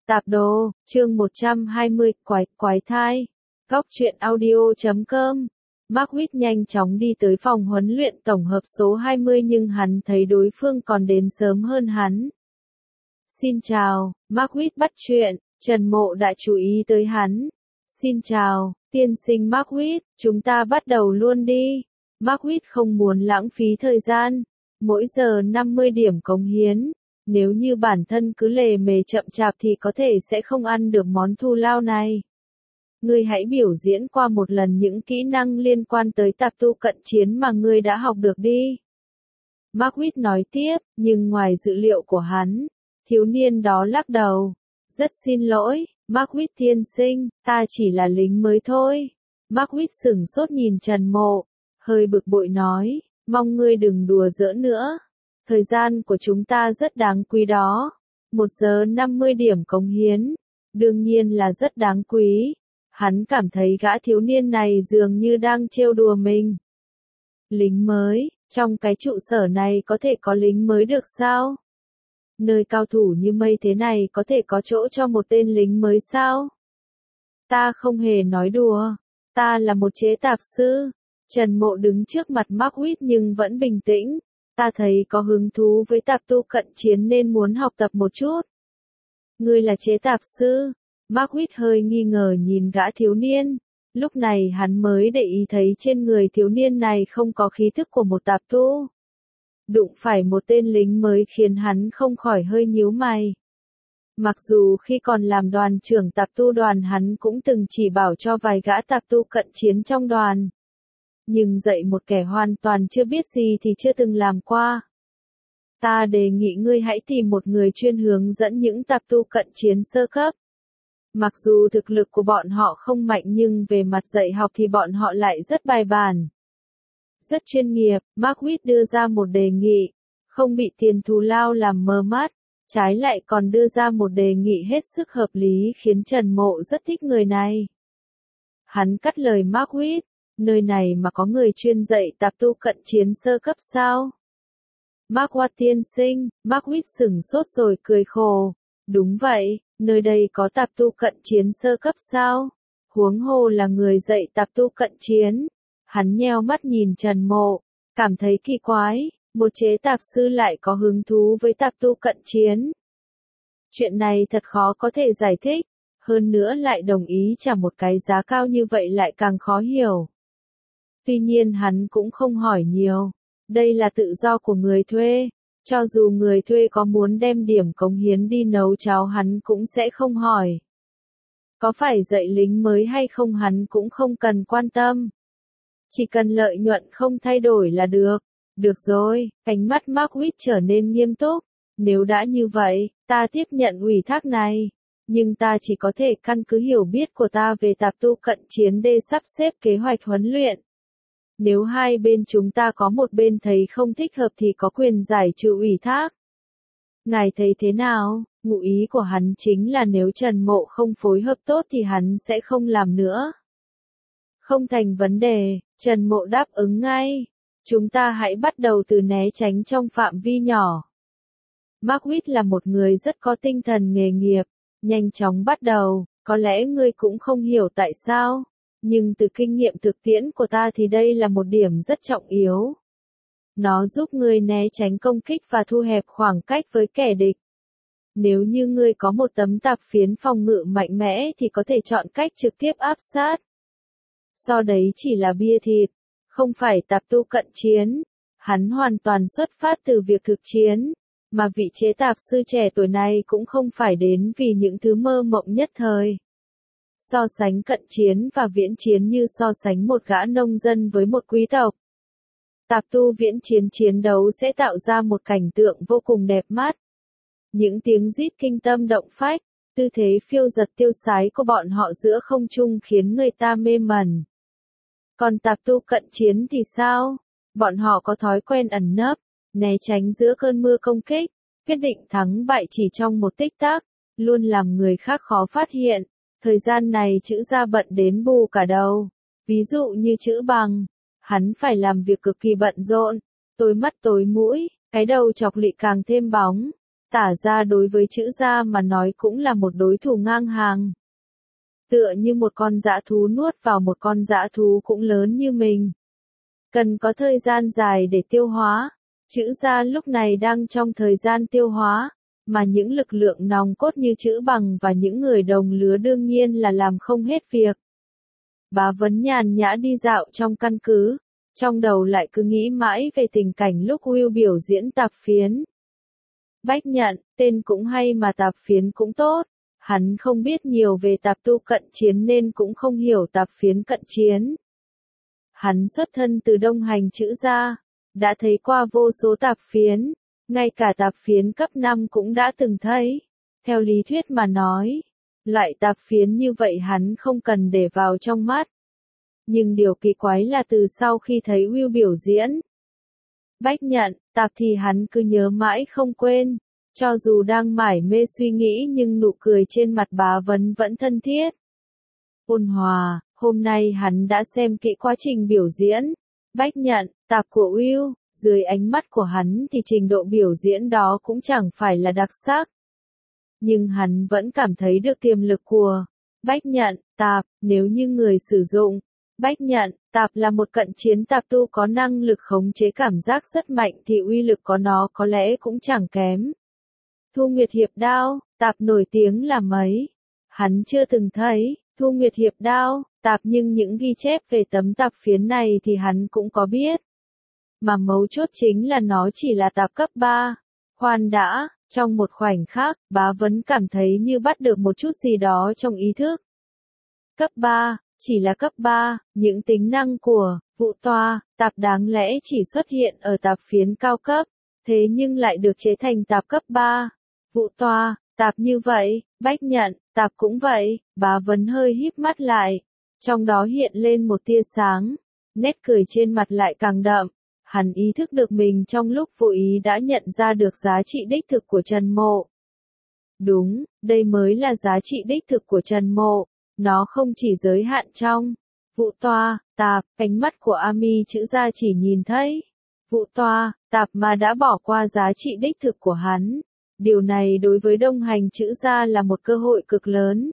Tạp đồ, chương 120, quái thai. Góc truyện audio.com. Mark Huyết nhanh chóng đi tới phòng huấn luyện tổng hợp số 20 nhưng hắn thấy đối phương còn đến sớm hơn hắn. Xin chào, Mark Huyết bắt chuyện, Trần Mộ đã chú ý tới hắn. Xin chào, tiên sinh Mark Huyết, chúng ta bắt đầu luôn đi. Mark Huyết không muốn lãng phí thời gian. Mỗi giờ 50 điểm cống hiến. Nếu như bản thân cứ lề mề chậm chạp thì có thể sẽ không ăn được món thù lao này. Ngươi hãy biểu diễn qua một lần những kỹ năng liên quan tới tạp tu cận chiến mà ngươi đã học được đi. Mark Huyết nói tiếp, nhưng ngoài dự liệu của hắn, thiếu niên đó lắc đầu. Rất xin lỗi, Mark Huyết tiên sinh, ta chỉ là lính mới thôi. Mark Huyết sửng sốt nhìn Trần Mộ, hơi bực bội nói, mong ngươi đừng đùa giỡn nữa. Thời gian của chúng ta rất đáng quý đó. 1 giờ 50 điểm cống hiến. Đương nhiên là rất đáng quý. Hắn cảm thấy gã thiếu niên này dường như đang trêu đùa mình. Lính mới, trong cái trụ sở này có thể có lính mới được sao? Nơi cao thủ như mây thế này có thể có chỗ cho một tên lính mới sao? Ta không hề nói đùa. Ta là một chế tạp sư. Trần Mộ đứng trước mặt Mark Huyết nhưng vẫn bình tĩnh. Ta thấy có hứng thú với tạp tu cận chiến nên muốn học tập một chút. Ngươi là chế tạp sư? Mark Huyết hơi nghi ngờ nhìn gã thiếu niên. Lúc này hắn mới để ý thấy trên người thiếu niên này không có khí thức của một tạp tu. Đụng phải một tên lính mới khiến hắn không khỏi hơi nhíu mày. Mặc dù khi còn làm đoàn trưởng tạp tu đoàn hắn cũng từng chỉ bảo cho vài gã tạp tu cận chiến trong đoàn. Nhưng dạy một kẻ hoàn toàn chưa biết gì thì chưa từng làm qua. Ta đề nghị ngươi hãy tìm một người chuyên hướng dẫn những tạp tu cận chiến sơ cấp. Mặc dù thực lực của bọn họ không mạnh nhưng về mặt dạy học thì bọn họ lại rất bài bản. Rất chuyên nghiệp, Mark Huyết đưa ra một đề nghị, không bị tiền thù lao làm mờ mắt, trái lại còn đưa ra một đề nghị hết sức hợp lý khiến Trần Mộ rất thích người này. Hắn cắt lời Mark Huyết. Nơi này mà có người chuyên dạy tạp tu cận chiến sơ cấp sao? Mark Huyết tiên sinh, Mark Huyết sửng sốt rồi cười khổ. Đúng vậy, nơi đây có tạp tu cận chiến sơ cấp sao? Huống hồ là người dạy tạp tu cận chiến. Hắn nheo mắt nhìn Trần Mộ, cảm thấy kỳ quái, một chế tạp sư lại có hứng thú với tạp tu cận chiến. Chuyện này thật khó có thể giải thích, hơn nữa lại đồng ý trả một cái giá cao như vậy lại càng khó hiểu. Tuy nhiên hắn cũng không hỏi nhiều. Đây là tự do của người thuê. Cho dù người thuê có muốn đem điểm cống hiến đi nấu cháo hắn cũng sẽ không hỏi. Có phải dạy lính mới hay không hắn cũng không cần quan tâm. Chỉ cần lợi nhuận không thay đổi là được. Được rồi, ánh mắt Mark Huyết trở nên nghiêm túc. Nếu đã như vậy, ta tiếp nhận ủy thác này. Nhưng ta chỉ có thể căn cứ hiểu biết của ta về tạp tu cận chiến để sắp xếp kế hoạch huấn luyện. Nếu hai bên chúng ta có một bên thấy không thích hợp thì có quyền giải trừ ủy thác. Ngài thấy thế nào? Ngụ ý của hắn chính là nếu Trần Mộ không phối hợp tốt thì hắn sẽ không làm nữa. Không thành vấn đề, Trần Mộ đáp ứng ngay. Chúng ta hãy bắt đầu từ né tránh trong phạm vi nhỏ. Mark Huyết là một người rất có tinh thần nghề nghiệp. Nhanh chóng bắt đầu, có lẽ ngươi cũng không hiểu tại sao. Nhưng từ kinh nghiệm thực tiễn của ta thì đây là một điểm rất trọng yếu. Nó giúp ngươi né tránh công kích và thu hẹp khoảng cách với kẻ địch. Nếu như ngươi có một tấm tạp phiến phòng ngự mạnh mẽ thì có thể chọn cách trực tiếp áp sát. Do đấy chỉ là bia thịt, không phải tạp tu cận chiến. Hắn hoàn toàn xuất phát từ việc thực chiến. Mà vị chế tạp sư trẻ tuổi này cũng không phải đến vì những thứ mơ mộng nhất thời. So sánh cận chiến và viễn chiến như so sánh một gã nông dân với một quý tộc. Tạp tu viễn chiến chiến đấu sẽ tạo ra một cảnh tượng vô cùng đẹp mắt. Những tiếng rít kinh tâm động phách, tư thế phiêu giật tiêu sái của bọn họ giữa không trung khiến người ta mê mẩn. Còn tạp tu cận chiến thì sao? Bọn họ có thói quen ẩn nấp, né tránh giữa cơn mưa công kích, quyết định thắng bại chỉ trong một tích tắc, luôn làm người khác khó phát hiện. Thời gian này chữ ra bận đến bù cả đầu. Ví dụ như chữ bằng, hắn phải làm việc cực kỳ bận rộn, tối mắt tối mũi, cái đầu chọc lị càng thêm bóng. tả ra đối với Trữ gia mà nói cũng là một đối thủ ngang hàng. Tựa như một con dã thú nuốt vào một con dã thú cũng lớn như mình. Cần có thời gian dài để tiêu hóa. Trữ gia lúc này đang trong thời gian tiêu hóa, mà những lực lượng nòng cốt như Trữ Bằng và những người đồng lứa đương nhiên là làm không hết việc. Bá Vấn nhàn nhã đi dạo trong căn cứ, trong đầu lại cứ nghĩ mãi về tình cảnh lúc Will biểu diễn tạp phiến. Bách Nhận, tên cũng hay mà tạp phiến cũng tốt. Hắn không biết nhiều về tạp tu cận chiến nên cũng không hiểu tạp phiến cận chiến. Hắn xuất thân từ Đông Hành Trữ gia, đã thấy qua vô số tạp phiến, ngay cả tạp phiến cấp 5 cũng đã từng thấy. Theo lý thuyết mà nói, loại tạp phiến như vậy hắn không cần để vào trong mắt. Nhưng điều kỳ quái là từ sau khi thấy Will biểu diễn, Bách Nhận, tạp thì hắn cứ nhớ mãi không quên. Cho dù đang mải mê suy nghĩ nhưng nụ cười trên mặt Bá Vấn vẫn thân thiết. Ôn hòa, hôm nay hắn đã xem kỹ quá trình biểu diễn. Bách Nhận, tạp của Will, dưới ánh mắt của hắn thì trình độ biểu diễn đó cũng chẳng phải là đặc sắc. Nhưng hắn vẫn cảm thấy được tiềm lực của Bách Nhận, tạp, nếu như người sử dụng. Bách Nhận, tạp là một cận chiến tạp tu có năng lực khống chế cảm giác rất mạnh thì uy lực của nó có lẽ cũng chẳng kém. Thu Nguyệt Hiệp Đao, tạp nổi tiếng là mấy. Hắn chưa từng thấy Thu Nguyệt Hiệp Đao, tạp nhưng những ghi chép về tấm tạp phiến này thì hắn cũng có biết. Mà mấu chốt chính là nó chỉ là tạp cấp 3. Khoan đã, trong một khoảnh khắc, Bá Vấn cảm thấy như bắt được một chút gì đó trong ý thức. Cấp 3, chỉ là cấp 3, những tính năng của vụ toa, tạp đáng lẽ chỉ xuất hiện ở tạp phiến cao cấp, thế nhưng lại được chế thành tạp cấp 3. Vụ toa, tạp như vậy, Bách Nhận, tạp cũng vậy, Bá Vấn hơi híp mắt lại. Trong đó hiện lên một tia sáng, nét cười trên mặt lại càng đậm. Hắn ý thức được mình trong lúc vô ý đã nhận ra được giá trị đích thực của Trần Mộ. Đúng, đây mới là giá trị đích thực của Trần Mộ. Nó không chỉ giới hạn trong vụ toa, tạp, ánh mắt của Ami Trữ gia chỉ nhìn thấy vụ toa, tạp mà đã bỏ qua giá trị đích thực của hắn. Điều này đối với Đông Hành Trữ gia là một cơ hội cực lớn.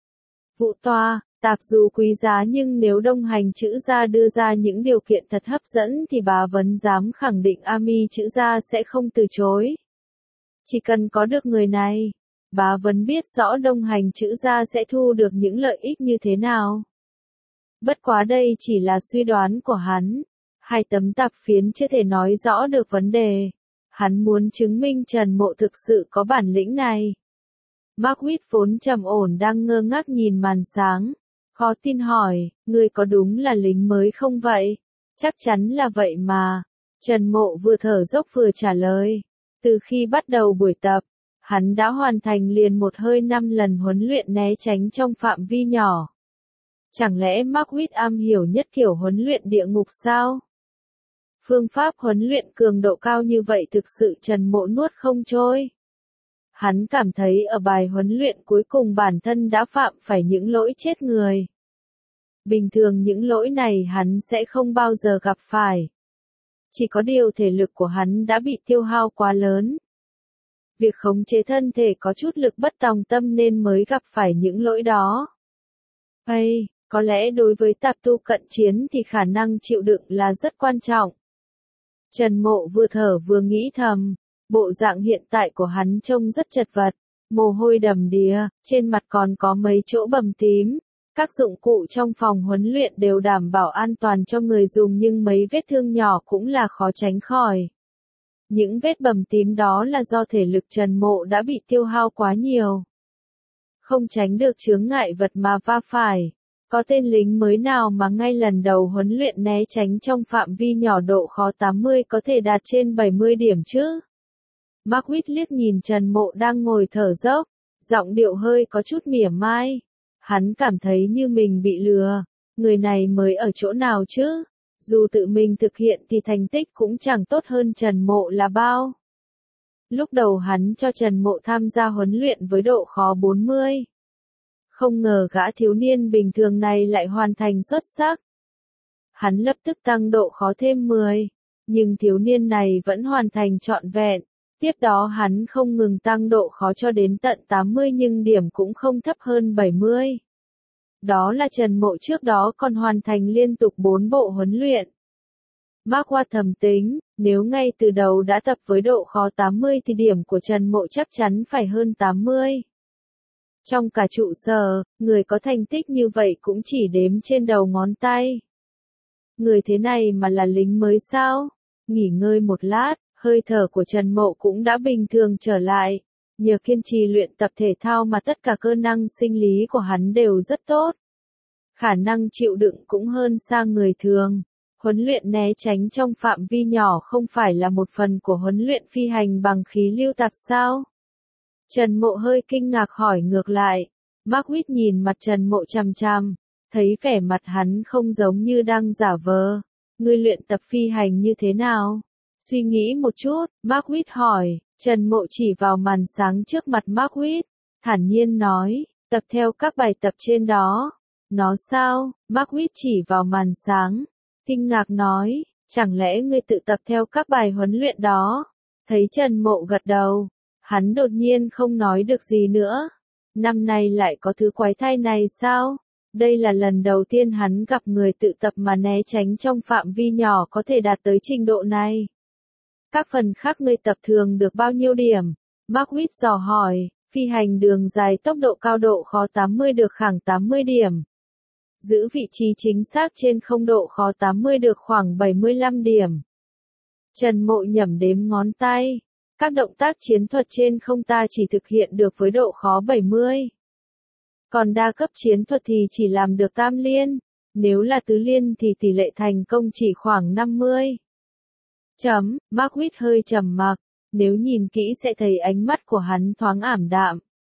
Vụ toa, tạp dù quý giá nhưng nếu Đông Hành Trữ gia đưa ra những điều kiện thật hấp dẫn thì Bá Vấn dám khẳng định Ami Trữ gia sẽ không từ chối. Chỉ cần có được người này, Bá Vấn biết rõ Đông Hành Trữ gia sẽ thu được những lợi ích như thế nào. Bất quá đây chỉ là suy đoán của hắn. 2 tấm tạp phiến chưa thể nói rõ được vấn đề. Hắn muốn chứng minh Trần Mộ thực sự có bản lĩnh này. Marquis vốn trầm ổn đang ngơ ngác nhìn màn sáng. Khó tin hỏi, ngươi có đúng là lính mới không vậy? Chắc chắn là vậy mà. Trần Mộ vừa thở dốc vừa trả lời. Từ khi bắt đầu buổi tập, hắn đã hoàn thành liền một hơi 5 lần huấn luyện né tránh trong phạm vi nhỏ. Chẳng lẽ Marquis am hiểu nhất kiểu huấn luyện địa ngục sao? Phương pháp huấn luyện cường độ cao như vậy thực sự Trần Mộ nuốt không trôi. Hắn cảm thấy ở bài huấn luyện cuối cùng bản thân đã phạm phải những lỗi chết người. Bình thường những lỗi này hắn sẽ không bao giờ gặp phải. Chỉ có điều thể lực của hắn đã bị tiêu hao quá lớn. Việc khống chế thân thể có chút lực bất tòng tâm nên mới gặp phải những lỗi đó. Hay, có lẽ đối với tạp tu cận chiến thì khả năng chịu đựng là rất quan trọng. Trần Mộ vừa thở vừa nghĩ thầm, bộ dạng hiện tại của hắn trông rất chật vật, mồ hôi đầm đìa, trên mặt còn có mấy chỗ bầm tím. Các dụng cụ trong phòng huấn luyện đều đảm bảo an toàn cho người dùng nhưng mấy vết thương nhỏ cũng là khó tránh khỏi. Những vết bầm tím đó là do thể lực Trần Mộ đã bị tiêu hao quá nhiều. Không tránh được chướng ngại vật mà va phải. Có tên lính mới nào mà ngay lần đầu huấn luyện né tránh trong phạm vi nhỏ độ khó 80 có thể đạt trên 70 điểm chứ? Marquis liếc nhìn Trần Mộ đang ngồi thở dốc, giọng điệu hơi có chút mỉa mai. Hắn cảm thấy như mình bị lừa, người này mới ở chỗ nào chứ? Dù tự mình thực hiện thì thành tích cũng chẳng tốt hơn Trần Mộ là bao. Lúc đầu hắn cho Trần Mộ tham gia huấn luyện với độ khó 40. Không ngờ gã thiếu niên bình thường này lại hoàn thành xuất sắc. Hắn lập tức tăng độ khó thêm 10, nhưng thiếu niên này vẫn hoàn thành trọn vẹn. Tiếp đó hắn không ngừng tăng độ khó cho đến tận 80 nhưng điểm cũng không thấp hơn 70. Đó là Trần Mộ trước đó còn hoàn thành liên tục 4 bộ huấn luyện. Mark Watt thầm tính, nếu ngay từ đầu đã tập với độ khó 80 thì điểm của Trần Mộ chắc chắn phải hơn 80. Trong cả trụ sở, người có thành tích như vậy cũng chỉ đếm trên đầu ngón tay. Người thế này mà là lính mới sao? Nghỉ ngơi một lát, hơi thở của Trần Mộ cũng đã bình thường trở lại. Nhờ kiên trì luyện tập thể thao mà tất cả cơ năng sinh lý của hắn đều rất tốt. Khả năng chịu đựng cũng hơn xa người thường. Huấn luyện né tránh trong phạm vi nhỏ không phải là một phần của huấn luyện phi hành bằng khí lưu tạp sao? Trần Mộ hơi kinh ngạc hỏi ngược lại. Mark Witt nhìn mặt Trần Mộ chằm chằm, thấy vẻ mặt hắn không giống như đang giả vờ. Ngươi luyện tập phi hành như thế nào? Suy nghĩ một chút, Mark Witt hỏi. Trần Mộ chỉ vào màn sáng trước mặt Mark Witt, thản nhiên nói, tập theo các bài tập trên đó. Nó sao? Mark Witt chỉ vào màn sáng, kinh ngạc nói, chẳng lẽ ngươi tự tập theo các bài huấn luyện đó? Thấy Trần Mộ gật đầu, hắn đột nhiên không nói được gì nữa. Năm nay lại có thứ quái thai này sao? Đây là lần đầu tiên hắn gặp người tự tập mà né tránh trong phạm vi nhỏ có thể đạt tới trình độ này. Các phần khác ngươi tập thường được bao nhiêu điểm? Mark Witt dò hỏi, phi hành đường dài tốc độ cao độ khó 80 được khoảng 80 điểm. Giữ vị trí chính xác trên không độ khó 80 được khoảng 75 điểm. Trần Mộ nhẩm đếm ngón tay. Các động tác chiến thuật trên không ta chỉ thực hiện được với độ khó 70. Còn đa cấp chiến thuật thì chỉ làm được tam liên. Nếu là tứ liên thì tỷ lệ thành công chỉ khoảng 50. Mark Witt hơi trầm mặc. Nếu nhìn kỹ sẽ thấy ánh mắt của hắn thoáng ảm đạm.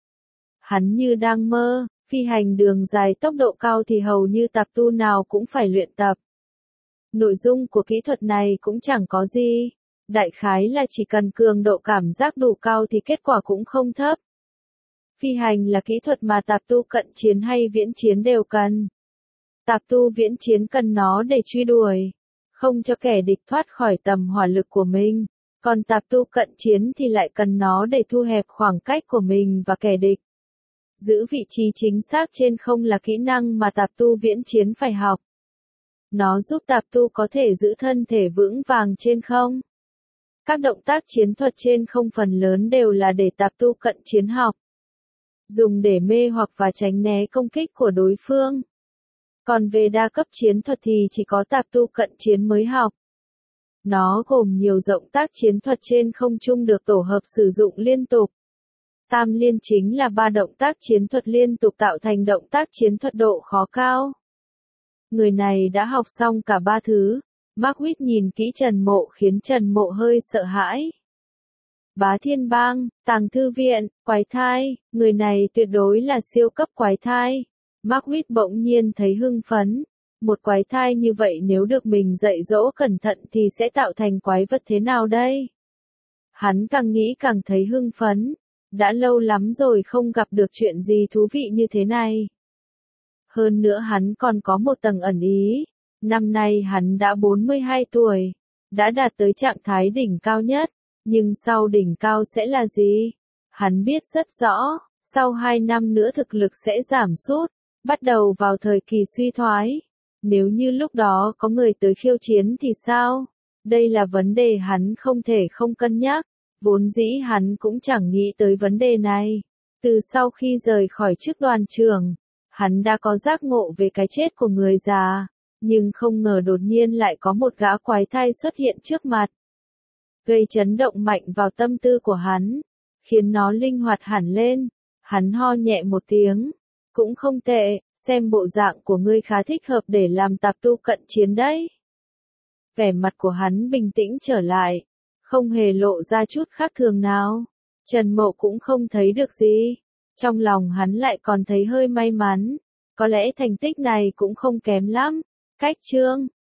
Hắn như đang mơ. Phi hành đường dài tốc độ cao thì hầu như tạp tu nào cũng phải luyện tập. Nội dung của kỹ thuật này cũng chẳng có gì. Đại khái là chỉ cần cường độ cảm giác đủ cao thì kết quả cũng không thấp. Phi hành là kỹ thuật mà tạp tu cận chiến hay viễn chiến đều cần. Tạp tu viễn chiến cần nó để truy đuổi, không cho kẻ địch thoát khỏi tầm hỏa lực của mình. Còn tạp tu cận chiến thì lại cần nó để thu hẹp khoảng cách của mình và kẻ địch. Giữ vị trí chính xác trên không là kỹ năng mà tạp tu viễn chiến phải học. Nó giúp tạp tu có thể giữ thân thể vững vàng trên không. Các động tác chiến thuật trên không phần lớn đều là để tạp tu cận chiến học. Dùng để mê hoặc và tránh né công kích của đối phương. Còn về đa cấp chiến thuật thì chỉ có tạp tu cận chiến mới học. Nó gồm nhiều động tác chiến thuật trên không trung được tổ hợp sử dụng liên tục. Tam liên chính là 3 động tác chiến thuật liên tục tạo thành động tác chiến thuật độ khó cao. Người này đã học xong cả 3 thứ. Mark Witt nhìn kỹ Trần Mộ khiến Trần Mộ hơi sợ hãi. Bá Thiên Bang, Tàng Thư Viện, quái thai, người này tuyệt đối là siêu cấp quái thai. Mark Witt bỗng nhiên thấy hưng phấn. Một quái thai như vậy nếu được mình dạy dỗ cẩn thận thì sẽ tạo thành quái vật thế nào đây? Hắn càng nghĩ càng thấy hưng phấn. Đã lâu lắm rồi không gặp được chuyện gì thú vị như thế này. Hơn nữa hắn còn có một tầng ẩn ý. Năm nay hắn đã 42 tuổi. Đã đạt tới trạng thái đỉnh cao nhất. Nhưng sau đỉnh cao sẽ là gì? Hắn biết rất rõ. Sau 2 năm nữa thực lực sẽ giảm sút. Bắt đầu vào thời kỳ suy thoái. Nếu như lúc đó có người tới khiêu chiến thì sao? Đây là vấn đề hắn không thể không cân nhắc. Vốn dĩ hắn cũng chẳng nghĩ tới vấn đề này. Từ sau khi rời khỏi chức đoàn trưởng, hắn đã có giác ngộ về cái chết của người già. Nhưng không ngờ đột nhiên lại có một gã quái thai xuất hiện trước mặt. Gây chấn động mạnh vào tâm tư của hắn. Khiến nó linh hoạt hẳn lên. Hắn ho nhẹ một tiếng. Cũng không tệ, xem bộ dạng của ngươi khá thích hợp để làm tạp tu cận chiến đấy. Vẻ mặt của hắn bình tĩnh trở lại. Không hề lộ ra chút khác thường nào. Trần Mộ cũng không thấy được gì. Trong lòng hắn lại còn thấy hơi may mắn. Có lẽ thành tích này cũng không kém lắm. Cách chương